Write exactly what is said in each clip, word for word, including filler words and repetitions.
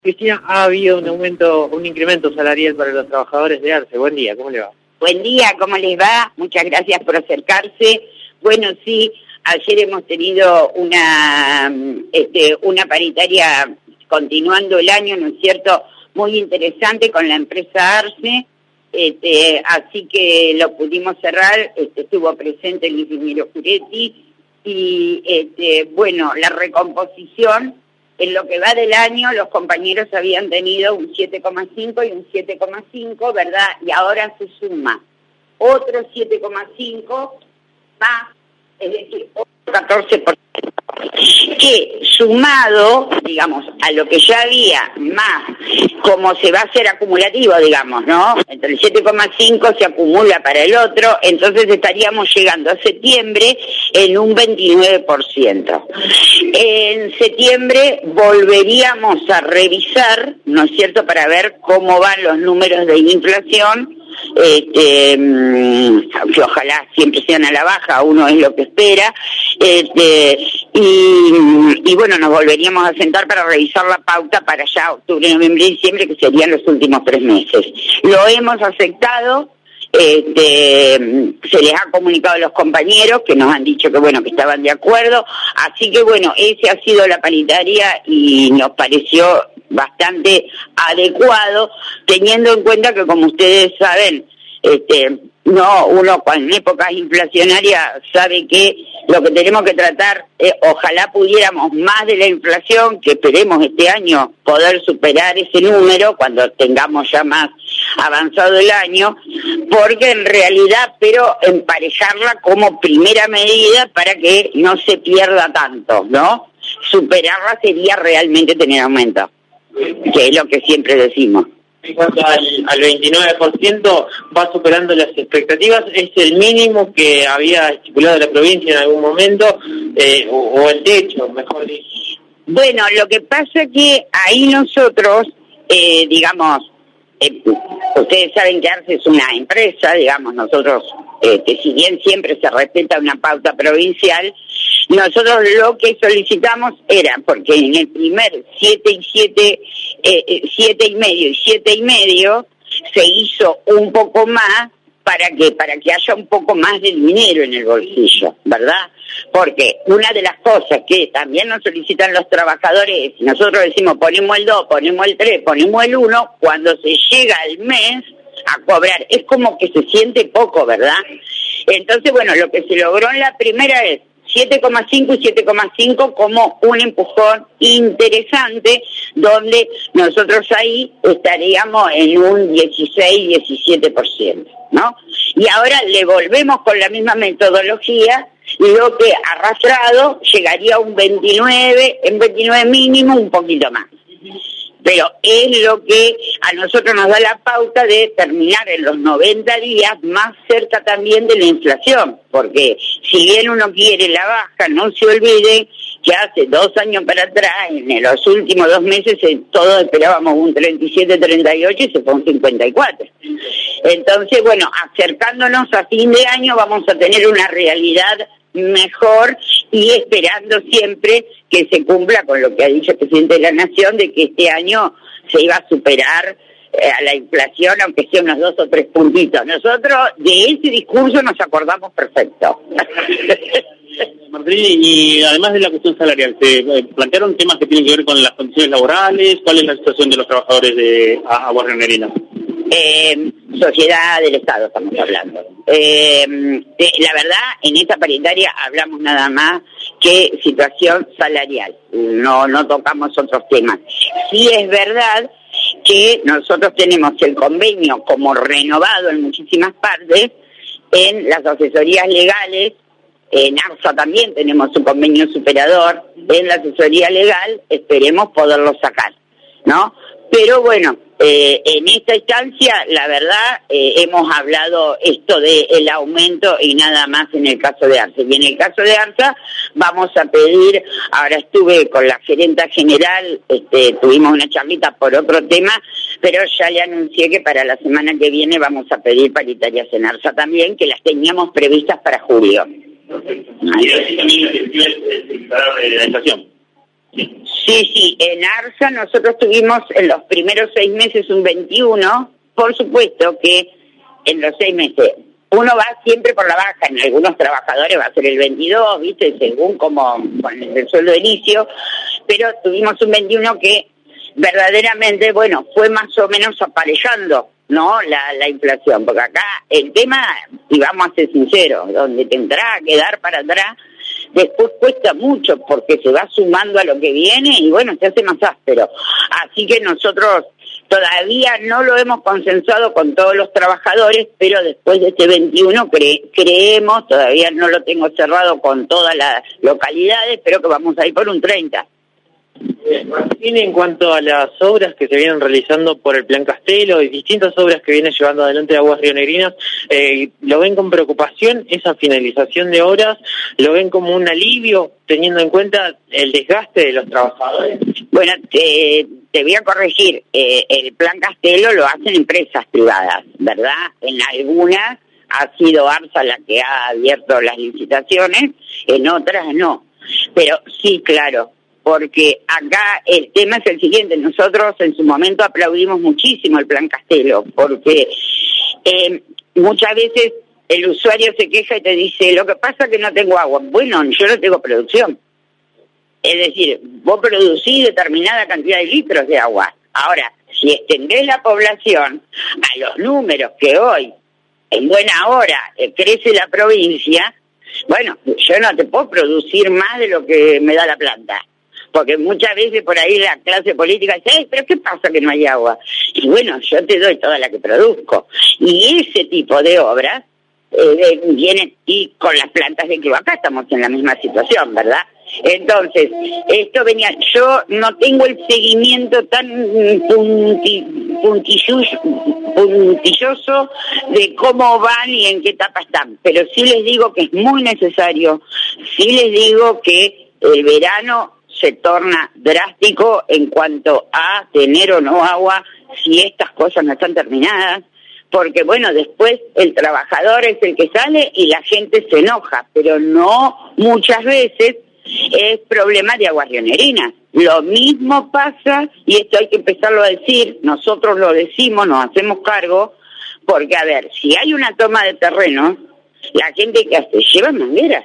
Cristina, ha habido un aumento, un incremento salarial para los trabajadores de Arce. Buen día, ¿cómo le va? Buen día, ¿cómo les va? Muchas gracias por acercarse. Bueno, sí, ayer hemos tenido una, este, una paritaria continuando el año, ¿no es cierto?, muy interesante con la empresa Arce, este, así que lo pudimos cerrar, este, estuvo presente el ingeniero Curetti, y este, bueno, la recomposición, en lo que va del año, los compañeros habían tenido un siete coma cinco y un siete coma cinco, ¿verdad? Y ahora se suma otro siete coma cinco más, es decir, otro catorce por ciento, que sumado, digamos, a lo que ya había, más como se va a hacer acumulativo, digamos, ¿no? Entre el siete coma cinco se acumula para el otro, entonces estaríamos llegando a septiembre en un veintinueve por ciento. En septiembre volveríamos a revisar, ¿no es cierto?, para ver cómo van los números de inflación, este, que ojalá siempre sean a la baja, uno es lo que espera, este, y, y bueno, nos volveríamos a sentar para revisar la pauta para ya octubre, noviembre y diciembre, que serían los últimos tres meses. Lo hemos aceptado. Este, se les ha comunicado a los compañeros que nos han dicho que bueno, que estaban de acuerdo, así que bueno, esa ha sido la paritaria y nos pareció bastante adecuado, teniendo en cuenta que, como ustedes saben, este, no, uno en épocas inflacionarias sabe que lo que tenemos que tratar, eh, ojalá pudiéramos más de la inflación, que esperemos este año poder superar ese número cuando tengamos ya más avanzado el año, porque en realidad, pero emparejarla como primera medida para que no se pierda tanto, ¿no? Superarla sería realmente tener aumento, que es lo que siempre decimos. En cuanto al, al veintinueve por ciento, va superando las expectativas, ¿es el mínimo que había estipulado la provincia en algún momento, eh, o, o el techo, mejor dicho? Bueno, lo que pasa que ahí nosotros, eh, digamos, eh, ustedes saben que Arce es una empresa, digamos, nosotros, este, si bien siempre se respeta una pauta provincial, nosotros lo que solicitamos era, porque en el primer siete y siete, eh, siete y medio y siete y medio se hizo un poco más para que para que haya un poco más de dinero en el bolsillo, ¿verdad? Porque una de las cosas que también nos solicitan los trabajadores, nosotros decimos ponemos el dos, ponemos el tres, ponemos el uno, cuando se llega el mes a cobrar, es como que se siente poco, ¿verdad? Entonces, bueno, lo que se logró en la primera es siete coma cinco y siete coma cinco como un empujón interesante, donde nosotros ahí estaríamos en un dieciséis, diecisiete por ciento, ¿no? Y ahora le volvemos con la misma metodología, lo que arrastrado llegaría a un veintinueve, en veintinueve mínimo, un poquito más. Pero es lo que a nosotros nos da la pauta de terminar en los noventa días más cerca también de la inflación, porque si bien uno quiere la baja, no se olvide que hace dos años para atrás, en los últimos dos meses, todos esperábamos un treinta y siete, treinta y ocho y se fue un cincuenta y cuatro. Entonces, bueno, acercándonos a fin de año vamos a tener una realidad mejor y esperando siempre que se cumpla con lo que ha dicho el presidente de la Nación, de que este año se iba a superar eh, a la inflación, aunque sea unos dos o tres puntitos. Nosotros de ese discurso nos acordamos perfecto. Martín, y además de la cuestión salarial, ¿se plantearon temas que tienen que ver con las condiciones laborales? ¿Cuál es la situación de los trabajadores de Aguas Rianeras? Eh, sociedad del Estado estamos hablando. Eh, eh, la verdad, en esta paritaria hablamos nada más que situación salarial, no no tocamos otros temas. Sí es verdad que nosotros tenemos el convenio como renovado en muchísimas partes, en las asesorías legales, en ARSA también tenemos un convenio superador, en la asesoría legal esperemos poderlo sacar, ¿no? Pero bueno, eh, en esta instancia, la verdad, eh, hemos hablado esto del aumento y nada más en el caso de Arce. Y en el caso de Arsa vamos a pedir, ahora estuve con la gerenta general, este, tuvimos una charlita por otro tema, pero ya le anuncié que para la semana que viene vamos a pedir paritarias en Arsa también, que las teníamos previstas para julio. Y así también la gestión de la inflación. Sí, sí, en ARSA nosotros tuvimos en los primeros seis meses un veintiuno, por supuesto que en los seis meses uno va siempre por la baja, en algunos trabajadores va a ser el veintidós, ¿viste? Según como con el sueldo de inicio, pero tuvimos un veintiuno que verdaderamente, bueno, fue más o menos aparejando, ¿no? La, la inflación, porque acá el tema, y vamos a ser sinceros, donde tendrá que dar para atrás, después cuesta mucho porque se va sumando a lo que viene y bueno, se hace más áspero. Así que nosotros todavía no lo hemos consensuado con todos los trabajadores, pero después de este veintiuno cre creemos, todavía no lo tengo cerrado con todas las localidades, pero que vamos a ir por un treinta. Martín, en cuanto a las obras que se vienen realizando por el Plan Castelo y distintas obras que viene llevando adelante Aguas Rionegrinas, eh, ¿lo ven con preocupación esa finalización de obras? ¿Lo ven como un alivio teniendo en cuenta el desgaste de los trabajadores? Bueno, te, te voy a corregir, eh, el Plan Castelo lo hacen empresas privadas, ¿verdad? En algunas ha sido ARSA la que ha abierto las licitaciones, en otras no. Pero sí, claro, porque acá el tema es el siguiente, nosotros en su momento aplaudimos muchísimo el Plan Castelo, porque eh, muchas veces el usuario se queja y te dice, lo que pasa es que no tengo agua. Bueno, yo no tengo producción. Es decir, vos producís determinada cantidad de litros de agua. Ahora, si extendés la población a los números que hoy, en buena hora, eh, crece la provincia, bueno, yo no te puedo producir más de lo que me da la planta. Porque muchas veces por ahí la clase política dice, hey, pero ¿qué pasa que no hay agua? Y bueno, yo te doy toda la que produzco. Y ese tipo de obras eh, vienen, y con las plantas de cloaca estamos en la misma situación, ¿verdad? Entonces, esto venía, yo no tengo el seguimiento tan punti, puntilloso, puntilloso de cómo van y en qué etapa están, pero sí les digo que es muy necesario, sí les digo que el verano se torna drástico en cuanto a tener o no agua si estas cosas no están terminadas, porque bueno, después el trabajador es el que sale y la gente se enoja, pero no muchas veces es problema de Aguas Rionegrinas. Lo mismo pasa, y esto hay que empezarlo a decir, nosotros lo decimos, nos hacemos cargo, porque a ver, si hay una toma de terreno, la gente que hace lleva mangueras,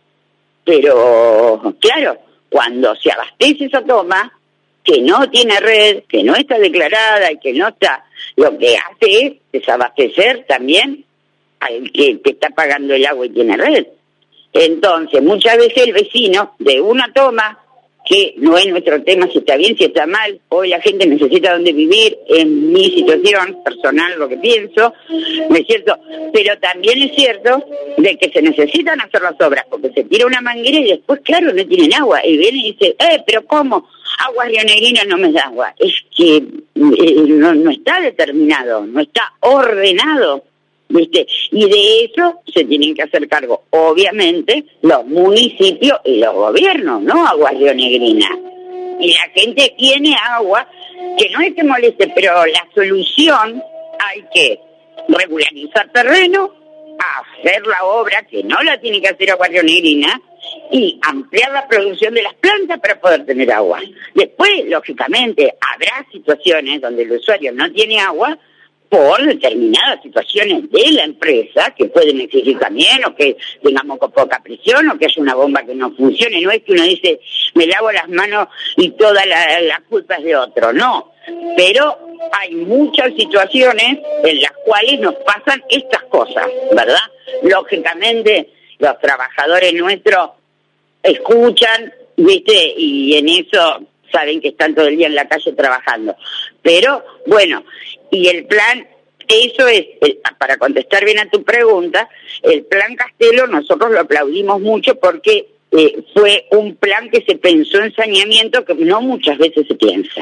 pero claro, cuando se abastece esa toma, que no tiene red, que no está declarada y que no está, lo que hace es desabastecer también al que te está pagando el agua y tiene red. Entonces, muchas veces el vecino de una toma, que no es nuestro tema si está bien, si está mal, hoy la gente necesita dónde vivir, en mi situación personal, lo que pienso, ¿no es cierto? Pero también es cierto de que se necesitan hacer las obras, porque se tira una manguera y después, claro, no tienen agua, y vienen y dicen, eh, pero ¿cómo? Aguas Rionegrinas no me da agua. Es que eh, no, no está determinado, no está ordenado, ¿viste? Y de eso se tienen que hacer cargo, obviamente, los municipios y los gobiernos, ¿no? Aguas Rionegrinas. Y la gente tiene agua, que no es que moleste, pero la solución hay que regularizar terreno, hacer la obra, que no la tiene que hacer Aguas Rionegrinas, y ampliar la producción de las plantas para poder tener agua. Después, lógicamente, habrá situaciones donde el usuario no tiene agua, por determinadas situaciones de la empresa, que pueden existir también, o que tengamos poca presión, o que haya una bomba que no funcione. No es que uno dice, me lavo las manos y toda la, la culpa es de otro, no. Pero hay muchas situaciones en las cuales nos pasan estas cosas, ¿verdad? Lógicamente, los trabajadores nuestros escuchan, ¿viste? Y en eso saben que están todo el día en la calle trabajando. Pero, bueno, y el plan, eso es, el, para contestar bien a tu pregunta, el Plan Castelo nosotros lo aplaudimos mucho porque eh, fue un plan que se pensó en saneamiento que no muchas veces se piensa.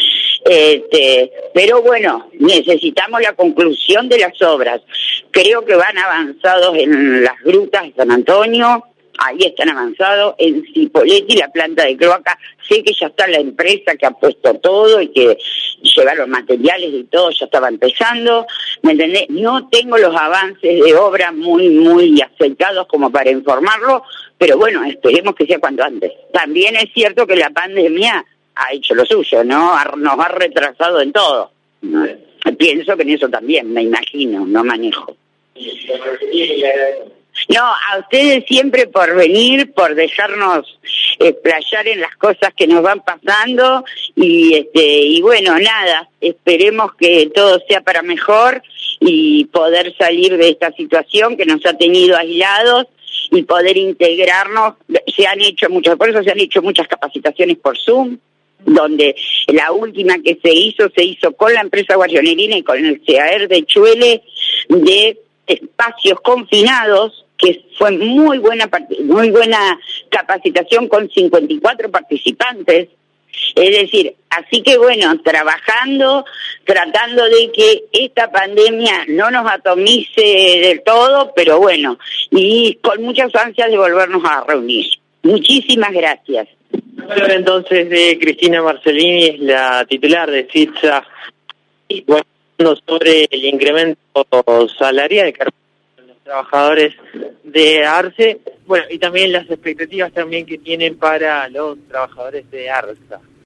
Este, pero bueno, necesitamos la conclusión de las obras. Creo que van avanzados en las grutas de San Antonio, ahí están avanzados, en Cipolletti, la planta de cloaca, sé que ya está la empresa que ha puesto todo y que lleva los materiales y todo, ya estaba empezando, ¿me entendés? No tengo los avances de obra muy, muy acercados como para informarlo, pero bueno, esperemos que sea cuanto antes. También es cierto que la pandemia ha hecho lo suyo, ¿no? Nos ha retrasado en todo. ¿No? Pienso que en eso también, me imagino, no manejo. No, a ustedes siempre por venir, por dejarnos explayar en las cosas que nos van pasando y este y bueno, nada, esperemos que todo sea para mejor y poder salir de esta situación que nos ha tenido aislados y poder integrarnos. Se han hecho muchas, por eso se han hecho muchas capacitaciones por Zoom, donde la última que se hizo, se hizo con la empresa Guarrionerina y con el C A E R de Chuele, de espacios confinados, que fue muy buena muy buena capacitación con cincuenta y cuatro participantes. Es decir, así que bueno, trabajando, tratando de que esta pandemia no nos atomice del todo, pero bueno, y con muchas ansias de volvernos a reunir. Muchísimas gracias. Hablar entonces de Cristina Marcellini, es la titular de SITSA, y bueno, sobre el incremento salarial que los trabajadores de ARSE, bueno, y también las expectativas también que tienen para los trabajadores de ARSA.